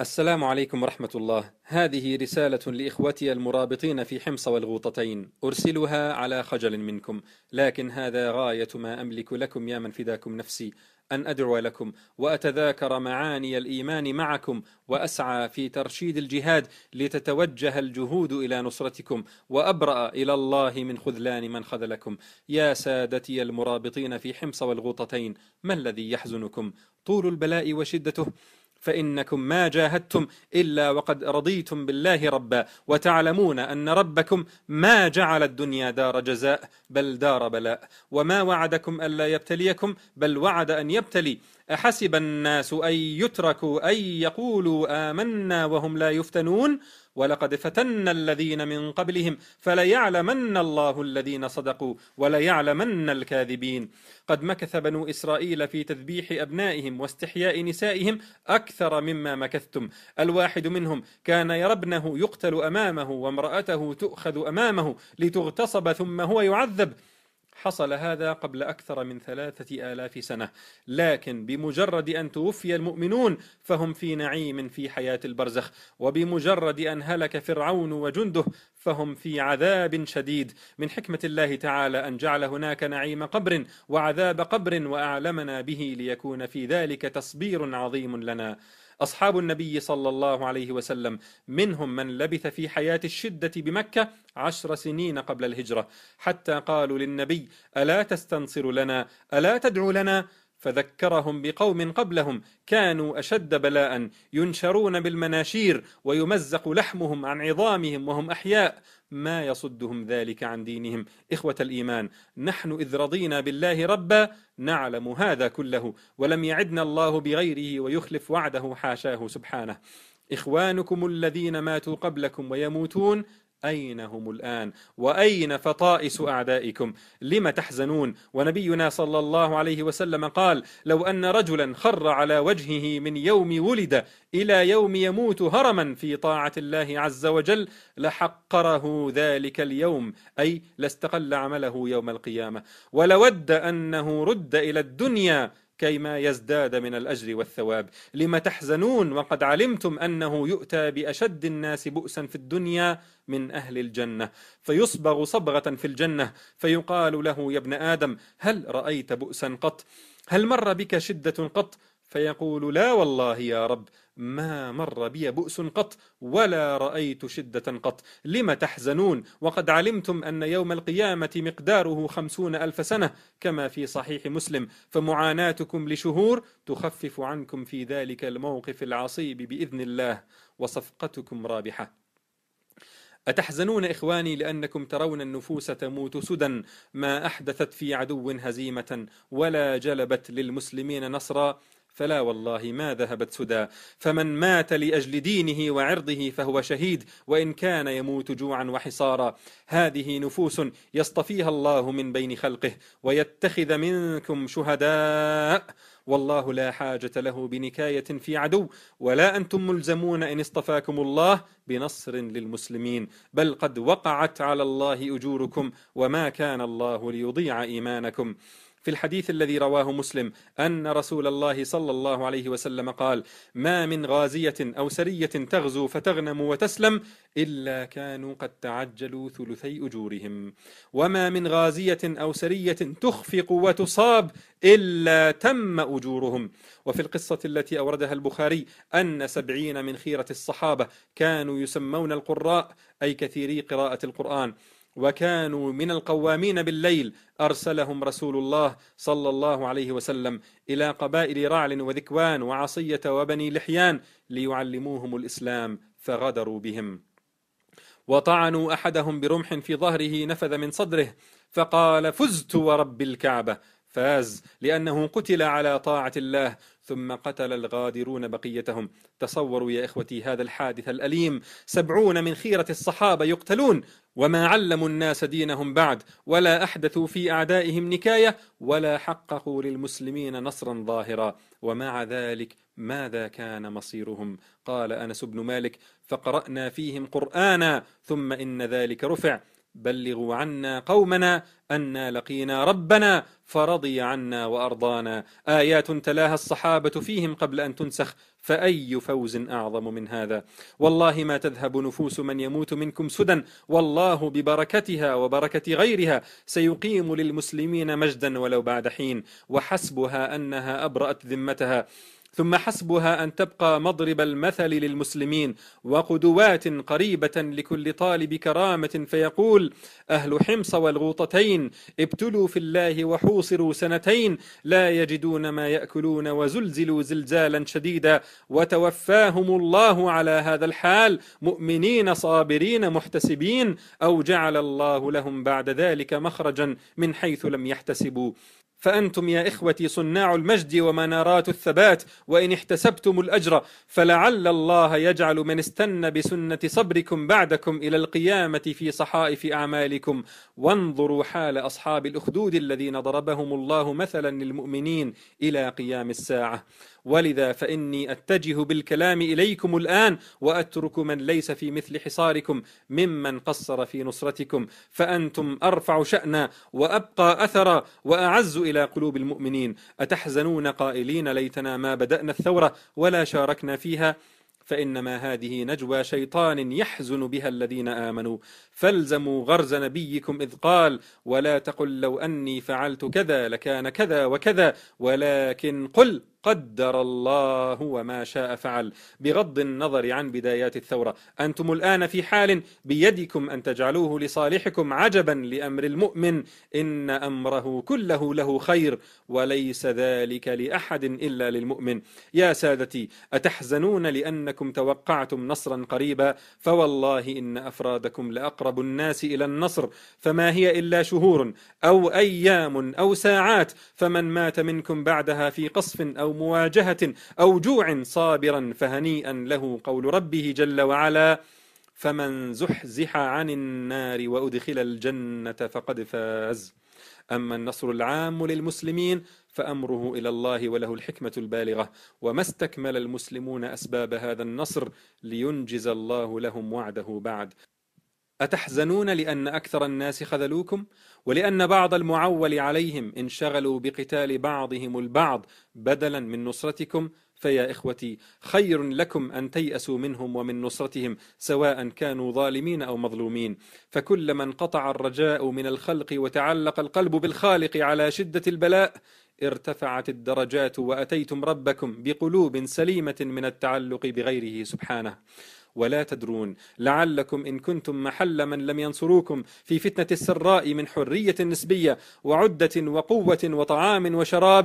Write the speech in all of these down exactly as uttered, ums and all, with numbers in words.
السلام عليكم ورحمة الله. هذه رسالة لإخوتي المرابطين في حمص والغوطتين، أرسلها على خجل منكم، لكن هذا غاية ما أملك لكم يا من فداكم نفسي، أن أدعو لكم وأتذاكر معاني الإيمان معكم، وأسعى في ترشيد الجهاد لتتوجه الجهود إلى نصرتكم، وأبرأ إلى الله من خذلان من خذلكم. يا سادتي المرابطين في حمص والغوطتين، ما الذي يحزنكم؟ طول البلاء وشدته؟ فإنكم ما جاهدتم إلا وقد رضيتم بالله ربا، وتعلمون أن ربكم ما جعل الدنيا دار جزاء بل دار بلاء، وما وعدكم ألا يبتليكم بل وعد أن يبتلي. أحسب الناس أن يتركوا أن يقولوا آمنا وهم لا يفتنون، ولقد فتنا الذين من قبلهم فليعلمن الله الذين صدقوا وليعلمن الكاذبين. قد مكث بنو إسرائيل في تذبيح أبنائهم واستحياء نسائهم أكثر مما مكثتم. الواحد منهم كان يرى ابنه يقتل أمامه وامرأته تؤخذ أمامه لتغتصب ثم هو يعذب. حصل هذا قبل أكثر من ثلاثة آلاف سنة، لكن بمجرد أن توفي المؤمنون فهم في نعيم في حياة البرزخ، وبمجرد أن هلك فرعون وجنده فهم في عذاب شديد. من حكمة الله تعالى أن جعل هناك نعيم قبر وعذاب قبر، وأعلمنا به ليكون في ذلك تصبير عظيم لنا. أصحاب النبي صلى الله عليه وسلم منهم من لبث في حياة الشدة بمكة عشر سنين قبل الهجرة، حتى قالوا للنبي: ألا تستنصر لنا؟ ألا تدعو لنا؟ فذكرهم بقوم قبلهم كانوا أشد بلاء، ينشرون بالمناشير ويمزق لحمهم عن عظامهم وهم أحياء، ما يصدهم ذلك عن دينهم. إخوة الإيمان، نحن إذ رضينا بالله ربا نعلم هذا كله، ولم يعدنا الله بغيره ويخلف وعده، حاشاه سبحانه. إخوانكم الذين ماتوا قبلكم ويموتون أين هم الآن؟ وأين فطائس أعدائكم؟ لم تحزنون؟ ونبينا صلى الله عليه وسلم قال: لو أن رجلا خر على وجهه من يوم ولد إلى يوم يموت هرما في طاعة الله عز وجل لحقره ذلك اليوم، أي لاستقل عمله يوم القيامة، ولود أنه رد إلى الدنيا كيما يزداد من الأجر والثواب. لم تحزنون وقد علمتم أنه يؤتى بأشد الناس بؤسا في الدنيا من أهل الجنة، فيصبغ صبغة في الجنة فيقال له: يا ابن آدم، هل رأيت بؤسا قط؟ هل مر بك شدة قط؟ فيقول: لا والله يا رب، ما مر بي بؤس قط ولا رأيت شدة قط. لم تحزنون وقد علمتم أن يوم القيامة مقداره خمسون ألف سنة كما في صحيح مسلم، فمعاناتكم لشهور تخفف عنكم في ذلك الموقف العصيب بإذن الله، وصفقتكم رابحة. أتحزنون إخواني لأنكم ترون النفوس تموت سدى، ما أحدثت في عدو هزيمة ولا جلبت للمسلمين نصرا؟ فلا والله ما ذهبت سدى، فمن مات لأجل دينه وعرضه فهو شهيد، وإن كان يموت جوعا وحصارا. هذه نفوس يصطفيها الله من بين خلقه ويتخذ منكم شهداء، والله لا حاجة له بنكاية في عدو، ولا أنتم ملزمون إن اصطفاكم الله بنصر للمسلمين، بل قد وقعت على الله أجوركم، وما كان الله ليضيع إيمانكم. في الحديث الذي رواه مسلم أن رسول الله صلى الله عليه وسلم قال: ما من غازية أو سرية تغزو فتغنم وتسلم إلا كانوا قد تعجلوا ثلثي أجورهم، وما من غازية أو سرية تخفق وتصاب إلا تم أجورهم. وفي القصة التي أوردها البخاري أن سبعين من خيرة الصحابة كانوا يسمون القراء، أي كثيري قراءة القرآن، وكانوا من القوامين بالليل، أرسلهم رسول الله صلى الله عليه وسلم إلى قبائل رعل وذكوان وعصية وبني لحيان ليعلموهم الإسلام، فغدروا بهم وطعنوا أحدهم برمح في ظهره نفذ من صدره، فقال: فزت ورب الكعبة. فاز لأنه قتل على طاعة الله، ثم قتل الغادرون بقيتهم. تصوروا يا إخوتي هذا الحادث الأليم، سبعون من خيرة الصحابة يقتلون، وما علموا الناس دينهم بعد، ولا أحدثوا في أعدائهم نكاية، ولا حققوا للمسلمين نصرا ظاهرا، ومع ذلك ماذا كان مصيرهم؟ قال أنس بن مالك: فقرأنا فيهم قرآنا ثم إن ذلك رفع. بلغوا عنا قومنا أنا لقينا ربنا فرضي عنا وأرضانا. آيات تلاها الصحابة فيهم قبل أن تنسخ، فأي فوز أعظم من هذا؟ والله ما تذهب نفوس من يموت منكم سدى، والله ببركتها وبركة غيرها سيقيم للمسلمين مجدا ولو بعد حين، وحسبها أنها أبرأت ذمتها، ثم حسبها أن تبقى مضرب المثل للمسلمين وقدوات قريبة لكل طالب كرامة، فيقول أهل حمص والغوطتين ابتلوا في الله وحوصروا سنتين، لا يجدون ما يأكلون وزلزلوا زلزالا شديدا، وتوفاهم الله على هذا الحال مؤمنين صابرين محتسبين، أو جعل الله لهم بعد ذلك مخرجا من حيث لم يحتسبوا. فأنتم يا إخوتي صناع المجد ومنارات الثبات، وإن احتسبتم الأجر فلعل الله يجعل من استنى بسنة صبركم بعدكم إلى القيامة في صحائف أعمالكم. وانظروا حال أصحاب الأخدود الذين ضربهم الله مثلا للمؤمنين إلى قيام الساعة. ولذا فإني أتجه بالكلام إليكم الآن، وأترك من ليس في مثل حصاركم ممن قصر في نصرتكم، فأنتم أرفع شأنا وأبقى أثرا وأعز إلى قلوب المؤمنين. أتحزنون قائلين ليتنا ما بدأنا الثورة ولا شاركنا فيها؟ فإنما هذه نجوى شيطان يحزن بها الذين آمنوا، فالزموا غرز نبيكم إذ قال ولا تقل لو أني فعلت كذا لكان كذا وكذا، ولكن قل قدر الله وما شاء فعل. بغض النظر عن بدايات الثورة، أنتم الآن في حال بيدكم أن تجعلوه لصالحكم. عجبا لأمر المؤمن، إن أمره كله له خير، وليس ذلك لأحد إلا للمؤمن. يا سادتي، أتحزنون لأنكم توقعتم نصرا قريبا؟ فوالله إن أفرادكم لأقرب الناس إلى النصر، فما هي إلا شهور أو أيام أو ساعات، فمن مات منكم بعدها في قصف أو مواجهة أو جوع صابرا فهنيئا له قول ربه جل وعلا فمن زحزح عن النار وأدخل الجنة فقد فاز. أما النصر العام للمسلمين فأمره إلى الله وله الحكمة البالغة، وما استكمل المسلمون أسباب هذا النصر لينجز الله لهم وعده بعد. أتحزنون لأن أكثر الناس خذلوكم، ولأن بعض المعول عليهم انشغلوا بقتال بعضهم البعض بدلا من نصرتكم؟ فيا إخوتي، خير لكم أن تيأسوا منهم ومن نصرتهم، سواء كانوا ظالمين أو مظلومين. فكلما انقطع الرجاء من الخلق وتعلق القلب بالخالق على شدة البلاء ارتفعت الدرجات، وأتيتم ربكم بقلوب سليمة من التعلق بغيره سبحانه. ولا تدرون لعلكم إن كنتم محل من لم ينصروكم في فتنة السراء من حرية نسبية وعدة وقوة وطعام وشراب،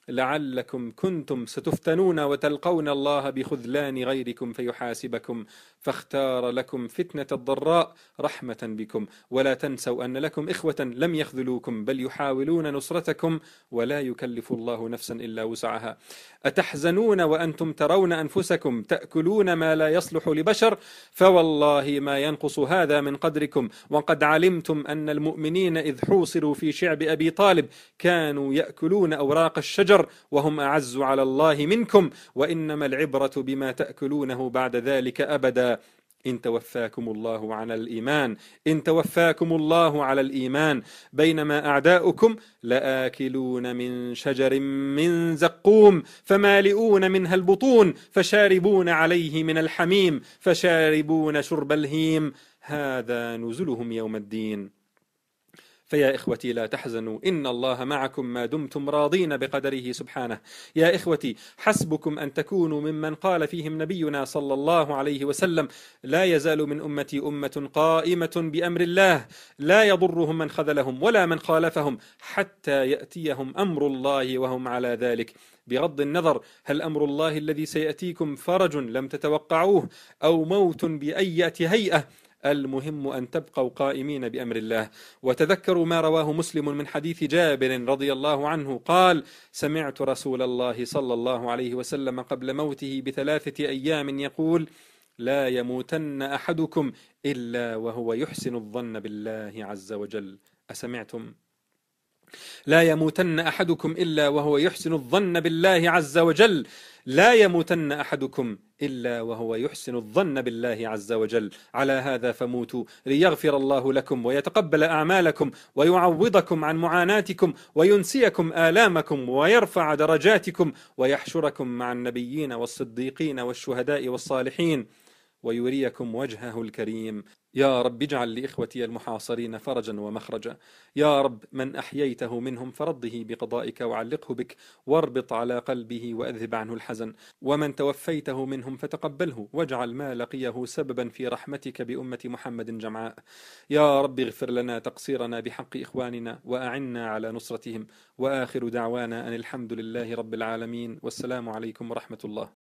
لعلكم كنتم ستفتنون وتلقون الله بخذلان غيركم فيحاسبكم، فاختار لكم فتنة الضراء رحمة بكم. ولا تنسوا أن لكم إخوة لم يخذلوكم بل يحاولون نصرتكم، ولا يكلف الله نفسا إلا وسعها. أتحزنون وأنتم ترون أنفسكم تأكلون ما لا يصلح لبشر؟ فوالله ما ينقص هذا من قدركم. وقد علمتم أن المؤمنين إذ حوصروا في شعب أبي طالب كانوا يأكلون أوراق الشجر وهم أعز على الله منكم، وإنما العبرة بما تأكلونه بعد ذلك أبدا. إن توفاكم الله على الإيمان إن توفاكم الله على الإيمان بينما أعداؤكم لآكلون من شجر من زقوم فمالئون منها البطون فشاربون عليه من الحميم فشاربون شرب الهيم، هذا نزلهم يوم الدين. فيا إخوتي لا تحزنوا، إن الله معكم ما دمتم راضين بقدره سبحانه. يا إخوتي، حسبكم أن تكونوا ممن قال فيهم نبينا صلى الله عليه وسلم لا يزال من أمتي أمة قائمة بأمر الله لا يضرهم من خذلهم ولا من خالفهم حتى يأتيهم أمر الله وهم على ذلك. بغض النظر هل أمر الله الذي سيأتيكم فرج لم تتوقعوه أو موت بأية هيئة، المهم أن تبقوا قائمين بأمر الله. وتذكروا ما رواه مسلم من حديث جابر رضي الله عنه قال: سمعت رسول الله صلى الله عليه وسلم قبل موته بثلاثة أيام يقول: لا يموتن أحدكم إلا وهو يحسن الظن بالله عز وجل. أسمعتم؟ لا يموتن أحدكم إلا وهو يحسن الظن بالله عز وجل. لا يموتن أحدكم إلا وهو يحسن الظن بالله عز وجل. على هذا فموتوا ليغفر الله لكم ويتقبل أعمالكم ويعوضكم عن معاناتكم وينسيكم آلامكم ويرفع درجاتكم ويحشركم مع النبيين والصديقين والشهداء والصالحين ويريكم وجهه الكريم. يا رب اجعل لإخوتي المحاصرين فرجا ومخرجا. يا رب من أحييته منهم فرضه بقضائك وعلقه بك واربط على قلبه وأذهب عنه الحزن، ومن توفيته منهم فتقبله واجعل ما لقيه سببا في رحمتك بأمة محمد جمعاء. يا رب اغفر لنا تقصيرنا بحق إخواننا وأعنا على نصرتهم. وآخر دعوانا أن الحمد لله رب العالمين، والسلام عليكم ورحمة الله.